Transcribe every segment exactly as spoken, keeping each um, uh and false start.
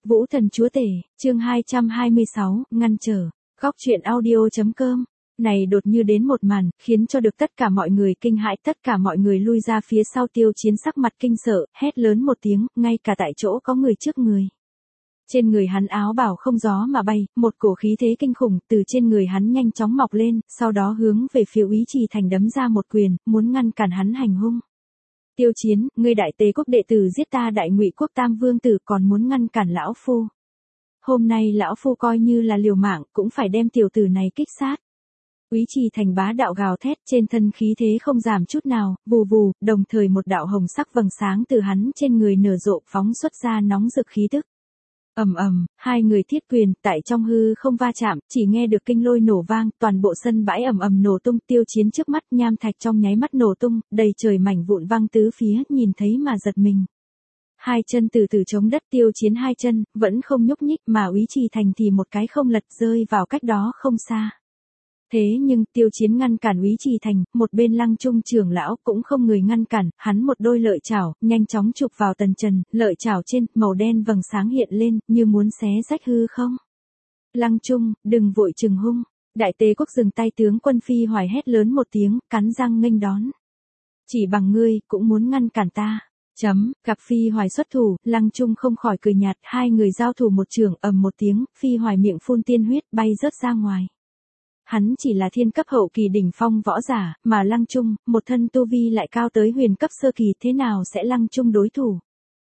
Vũ Thần Chúa Tể, chương hai trăm hai mươi sáu, ngăn trở. Góc truyện audio.com. Này đột như đến một màn, khiến cho được tất cả mọi người kinh hãi, tất cả mọi người lui ra phía sau. Tiêu Chiến sắc mặt kinh sợ, hét lớn một tiếng, ngay cả tại chỗ có người trước người. Trên người hắn áo bào không gió mà bay, một cổ khí thế kinh khủng từ trên người hắn nhanh chóng mọc lên, sau đó hướng về phía Úy Trì Thành đấm ra một quyền, muốn ngăn cản hắn hành hung. Tiêu Chiến, ngươi Đại Tề quốc đệ tử giết ta Đại Ngụy quốc tam vương tử còn muốn ngăn cản lão phu. Hôm nay lão phu coi như là liều mạng cũng phải đem tiểu tử này kích sát. Úy Trì Thành bá đạo gào thét, trên thân khí thế không giảm chút nào, vù vù, đồng thời một đạo hồng sắc vầng sáng từ hắn trên người nở rộ phóng xuất ra nóng rực khí tức. Ầm ầm, hai người thiết quyền tại trong hư không va chạm, chỉ nghe được kinh lôi nổ vang, toàn bộ sân bãi ầm ầm nổ tung. Tiêu Chiến trước mắt nham thạch trong nháy mắt nổ tung, đầy trời mảnh vụn văng tứ phía, nhìn thấy mà giật mình. Hai chân từ từ chống đất. Tiêu Chiến hai chân vẫn không nhúc nhích, mà Úy Trì Thành thì một cái không lật rơi vào cách đó không xa. Thế nhưng Tiêu Chiến ngăn cản Úy Trì Thành, một bên Lăng Trung trưởng lão cũng không người ngăn cản, hắn một đôi lợi chảo nhanh chóng chụp vào Tần Trần, lợi chảo trên màu đen vầng sáng hiện lên, như muốn xé rách hư không. Lăng Trung, đừng vội trừng hung. Đại Tề quốc dừng tay, tướng quân Phi Hoài hét lớn một tiếng, cắn răng nghênh đón. Chỉ bằng ngươi cũng muốn ngăn cản ta? Chấm, gặp Phi Hoài xuất thủ, Lăng Trung không khỏi cười nhạt, hai người giao thủ một trường, ầm một tiếng, Phi Hoài miệng phun tiên huyết bay rớt ra ngoài. Hắn chỉ là thiên cấp hậu kỳ đỉnh phong võ giả, mà Lăng Trung, một thân tu vi lại cao tới huyền cấp sơ kỳ, thế nào sẽ Lăng Trung đối thủ?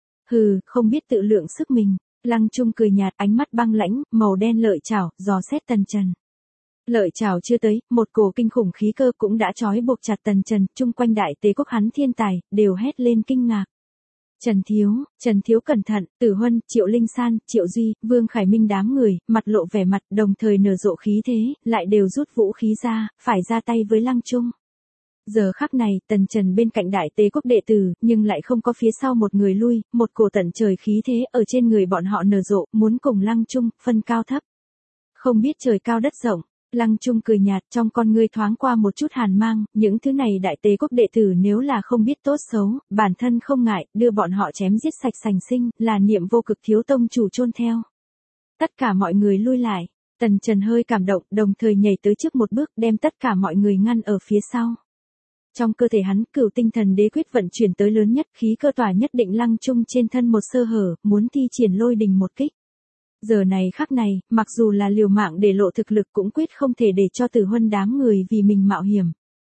Hừ, không biết tự lượng sức mình. Lăng Trung cười nhạt, ánh mắt băng lãnh, màu đen lợi chảo, dò xét Tần Trần. Lợi chảo chưa tới, một cổ kinh khủng khí cơ cũng đã trói buộc chặt Tần Trần, chung quanh Đại Tề quốc hắn thiên tài, đều hét lên kinh ngạc. Trần Thiếu, Trần Thiếu cẩn thận. Tử Huân, Triệu Linh San, Triệu Duy, Vương Khải Minh đám người, mặt lộ vẻ mặt, đồng thời nở rộ khí thế, lại đều rút vũ khí ra, phải ra tay với Lăng Trung. Giờ khắc này, Tần Trần bên cạnh Đại Tề quốc đệ tử, nhưng lại không có phía sau một người lui, một cổ tận trời khí thế ở trên người bọn họ nở rộ, muốn cùng Lăng Trung phân cao thấp. Không biết trời cao đất rộng. Lăng Trung cười nhạt, trong con ngươi thoáng qua một chút hàn mang, những thứ này Đại Tề quốc đệ tử nếu là không biết tốt xấu, bản thân không ngại, đưa bọn họ chém giết sạch sành sinh, là niệm vô cực thiếu tông chủ chôn theo. Tất cả mọi người lui lại, Tần Trần hơi cảm động, đồng thời nhảy tới trước một bước, đem tất cả mọi người ngăn ở phía sau. Trong cơ thể hắn, Cửu Tinh Thần Đế quyết vận chuyển tới lớn nhất, khí cơ tỏa nhất định Lăng Trung trên thân một sơ hở, muốn thi triển lôi đình một kích. Giờ này khắc này, mặc dù là liều mạng để lộ thực lực cũng quyết không thể để cho Tử Huân đám người vì mình mạo hiểm.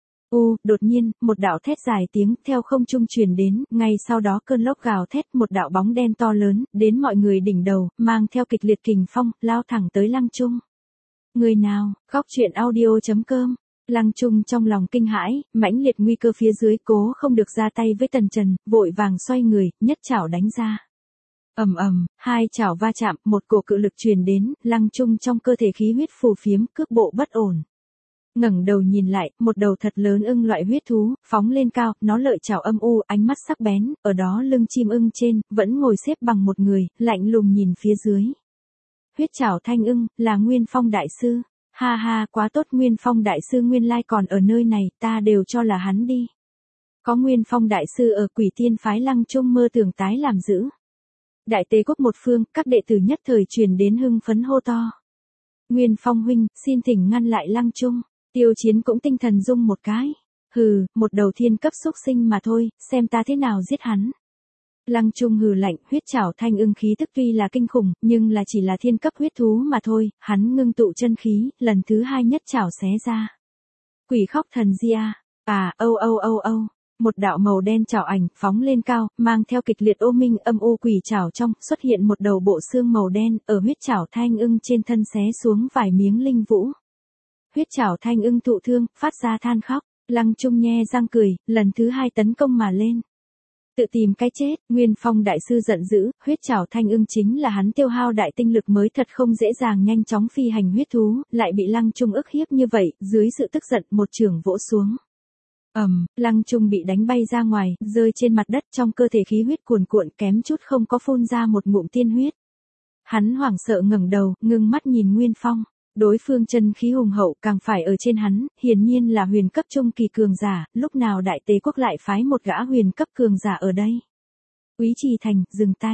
U, đột nhiên, một đạo thét dài tiếng theo không trung truyền đến, ngay sau đó cơn lốc gào thét, một đạo bóng đen to lớn, đến mọi người đỉnh đầu, mang theo kịch liệt kình phong, lao thẳng tới Lăng Trung. Người nào? Góc truyện audio.com. Lăng Trung trong lòng kinh hãi, mãnh liệt nguy cơ phía dưới, cố không được ra tay với Tần Trần, vội vàng xoay người, nhất chảo đánh ra. Ầm ầm, hai chảo va chạm, một cổ cự lực truyền đến, Lăng Trung trong cơ thể khí huyết phù phiếm, cước bộ bất ổn. Ngẩng đầu nhìn lại, một đầu thật lớn ưng loại huyết thú, phóng lên cao, nó lợi chảo âm u, ánh mắt sắc bén, ở đó lưng chim ưng trên, vẫn ngồi xếp bằng một người, lạnh lùng nhìn phía dưới. Huyết chảo thanh ưng, là Nguyên Phong đại sư. Ha ha, quá tốt, Nguyên Phong đại sư nguyên lai còn ở nơi này, ta đều cho là hắn đi. Có Nguyên Phong đại sư ở Quỷ Tiên phái, Lăng Trung mơ tưởng tái làm dữ. Đại Tề quốc một phương, các đệ tử nhất thời truyền đến hưng phấn hô to. Nguyên Phong huynh, xin thỉnh ngăn lại Lăng Trung. Tiêu Chiến cũng tinh thần rung một cái. Hừ, một đầu thiên cấp xúc sinh mà thôi, xem ta thế nào giết hắn. Lăng Trung hừ lạnh, huyết chảo thanh ưng khí tức tuy là kinh khủng, nhưng là chỉ là thiên cấp huyết thú mà thôi, hắn ngưng tụ chân khí, lần thứ hai nhất chảo xé ra. Quỷ khóc thần di a, à, âu âu âu âu. Một đạo màu đen chảo ảnh phóng lên cao, mang theo kịch liệt ô minh âm u quỷ chảo trong, xuất hiện một đầu bộ xương màu đen, ở huyết chảo thanh ưng trên thân xé xuống vài miếng linh vũ. Huyết chảo thanh ưng thụ thương, phát ra than khóc, Lăng Trung nhe răng cười, lần thứ hai tấn công mà lên. Tự tìm cái chết, Nguyên Phong đại sư giận dữ, huyết chảo thanh ưng chính là hắn tiêu hao đại tinh lực mới, thật không dễ dàng nhanh chóng phi hành huyết thú, lại bị Lăng Trung ức hiếp như vậy, dưới sự tức giận một chưởng vỗ xuống. Ầm, um, Lăng Trung bị đánh bay ra ngoài, rơi trên mặt đất, trong cơ thể khí huyết cuồn cuộn, kém chút không có phun ra một ngụm tiên huyết. Hắn hoảng sợ ngẩng đầu, ngưng mắt nhìn Nguyên Phong, đối phương chân khí hùng hậu, càng phải ở trên hắn, hiển nhiên là huyền cấp trung kỳ cường giả, lúc nào Đại Tề quốc lại phái một gã huyền cấp cường giả ở đây. Úy Trì Thành, dừng tay.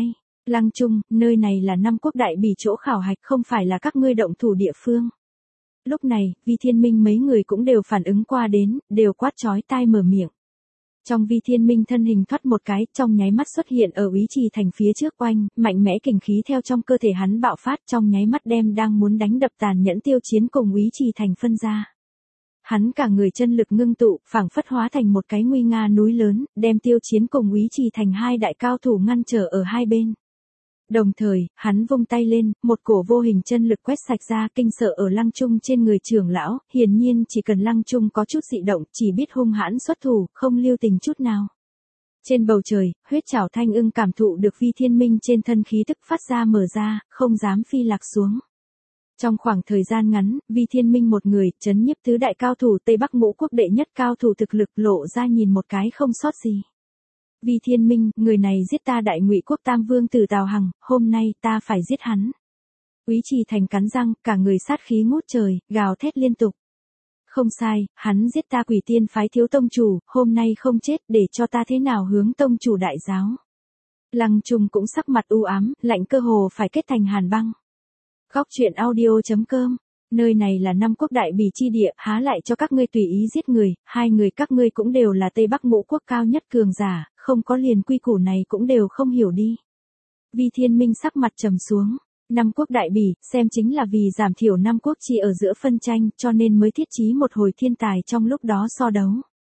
Lăng Trung, nơi này là năm quốc đại bỉ chỗ khảo hạch, không phải là các ngươi động thủ địa phương. Lúc này, Vi Thiên Minh mấy người cũng đều phản ứng qua đến, đều quát chói tai mở miệng. Trong Vi Thiên Minh thân hình thoát một cái, trong nháy mắt xuất hiện ở Úy Trì Thành phía trước oanh, mạnh mẽ kình khí theo trong cơ thể hắn bạo phát, trong nháy mắt đem đang muốn đánh đập tàn nhẫn Tiêu Chiến cùng Úy Trì Thành phân ra. Hắn cả người chân lực ngưng tụ, phảng phất hóa thành một cái nguy nga núi lớn, đem Tiêu Chiến cùng Úy Trì Thành hai đại cao thủ ngăn trở ở hai bên. Đồng thời, hắn vung tay lên, một cổ vô hình chân lực quét sạch ra, kinh sợ ở Lăng Trung trên người trưởng lão, hiển nhiên chỉ cần Lăng Trung có chút dị động, chỉ biết hung hãn xuất thủ, không lưu tình chút nào. Trên bầu trời, huyết trảo thanh ưng cảm thụ được Vi Thiên Minh trên thân khí tức phát ra mở ra, không dám phi lạc xuống. Trong khoảng thời gian ngắn, Vi Thiên Minh một người, trấn nhiếp tứ đại cao thủ Tây Bắc Ngũ Quốc đệ nhất cao thủ thực lực lộ ra nhìn một cái không sót gì. Vi Thiên Minh, người này giết ta Đại Ngụy Quốc Tam Vương Tử Tào Hằng, hôm nay ta phải giết hắn. Úy Trì Thành cắn răng, cả người sát khí ngút trời, gào thét liên tục. Không sai, hắn giết ta Quỷ Tiên phái thiếu tông chủ, hôm nay không chết để cho ta thế nào hướng tông chủ đại giáo. Lăng Trung cũng sắc mặt u ám, lạnh cơ hồ phải kết thành hàn băng. Góc truyện audio chấm com, nơi này là năm quốc đại bỉ chi địa, há lại cho các ngươi tùy ý giết người, hai người các ngươi cũng đều là Tây Bắc Ngũ Quốc cao nhất cường giả, không có liền quy củ này cũng đều không hiểu đi. Vi Thiên Minh sắc mặt trầm xuống, năm quốc đại bỉ, xem chính là vì giảm thiểu năm quốc chi ở giữa phân tranh, cho nên mới thiết trí một hồi thiên tài trong lúc đó so đấu.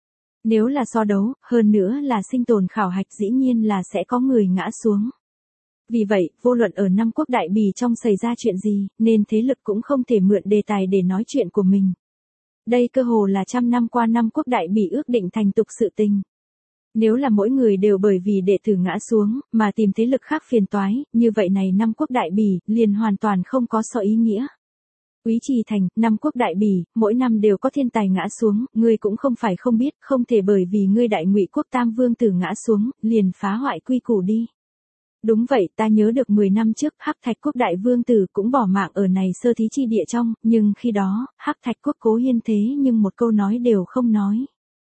Nếu là so đấu, hơn nữa là sinh tồn khảo hạch dĩ nhiên là sẽ có người ngã xuống. Vì vậy, vô luận ở năm quốc đại bỉ trong xảy ra chuyện gì, nên thế lực cũng không thể mượn đề tài để nói chuyện của mình. Đây cơ hồ là trăm năm qua năm quốc đại bỉ ước định thành tục sự tình. Nếu là mỗi người đều bởi vì đệ tử ngã xuống, mà tìm thế lực khác phiền toái, như vậy này năm quốc đại bỉ, liền hoàn toàn không có so ý nghĩa. Úy Trì Thành, năm quốc đại bỉ, mỗi năm đều có thiên tài ngã xuống, ngươi cũng không phải không biết, không thể bởi vì ngươi Đại Ngụy Quốc Tam Vương Tử ngã xuống, liền phá hoại quy củ đi. Đúng vậy, ta nhớ được mười năm trước, Hắc Thạch Quốc Đại Vương Tử cũng bỏ mạng ở này sơ thí chi địa trong, nhưng khi đó, Hắc Thạch Quốc Cố Hiên thế nhưng một câu nói đều không nói.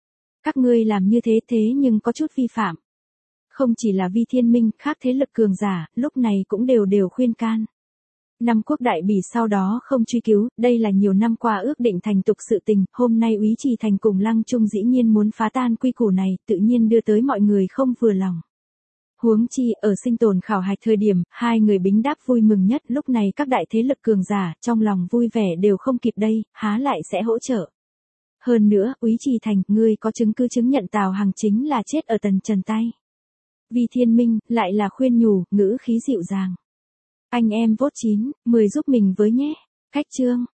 Các ngươi làm như thế thế nhưng có chút vi phạm. Không chỉ là Vi Thiên Minh, khác thế lực cường giả, lúc này cũng đều đều khuyên can. Năm quốc đại bỉ sau đó không truy cứu, đây là nhiều năm qua ước định thành tục sự tình, hôm nay Úy Trì Thành cùng Lăng Trung dĩ nhiên muốn phá tan quy củ này, tự nhiên đưa tới mọi người không vừa lòng. Huống chi, ở sinh tồn khảo hạch thời điểm, hai người bính đáp vui mừng nhất, lúc này các đại thế lực cường giả, trong lòng vui vẻ đều không kịp đây, há lại sẽ hỗ trợ. Hơn nữa, Úy Trì Thành, ngươi có chứng cứ chứng nhận Tào Hằng chính là chết ở Tần Trần tay. Vi Thiên Minh, lại là khuyên nhủ, ngữ khí dịu dàng. Anh em vote chín, mười giúp mình với nhé. Cách chương.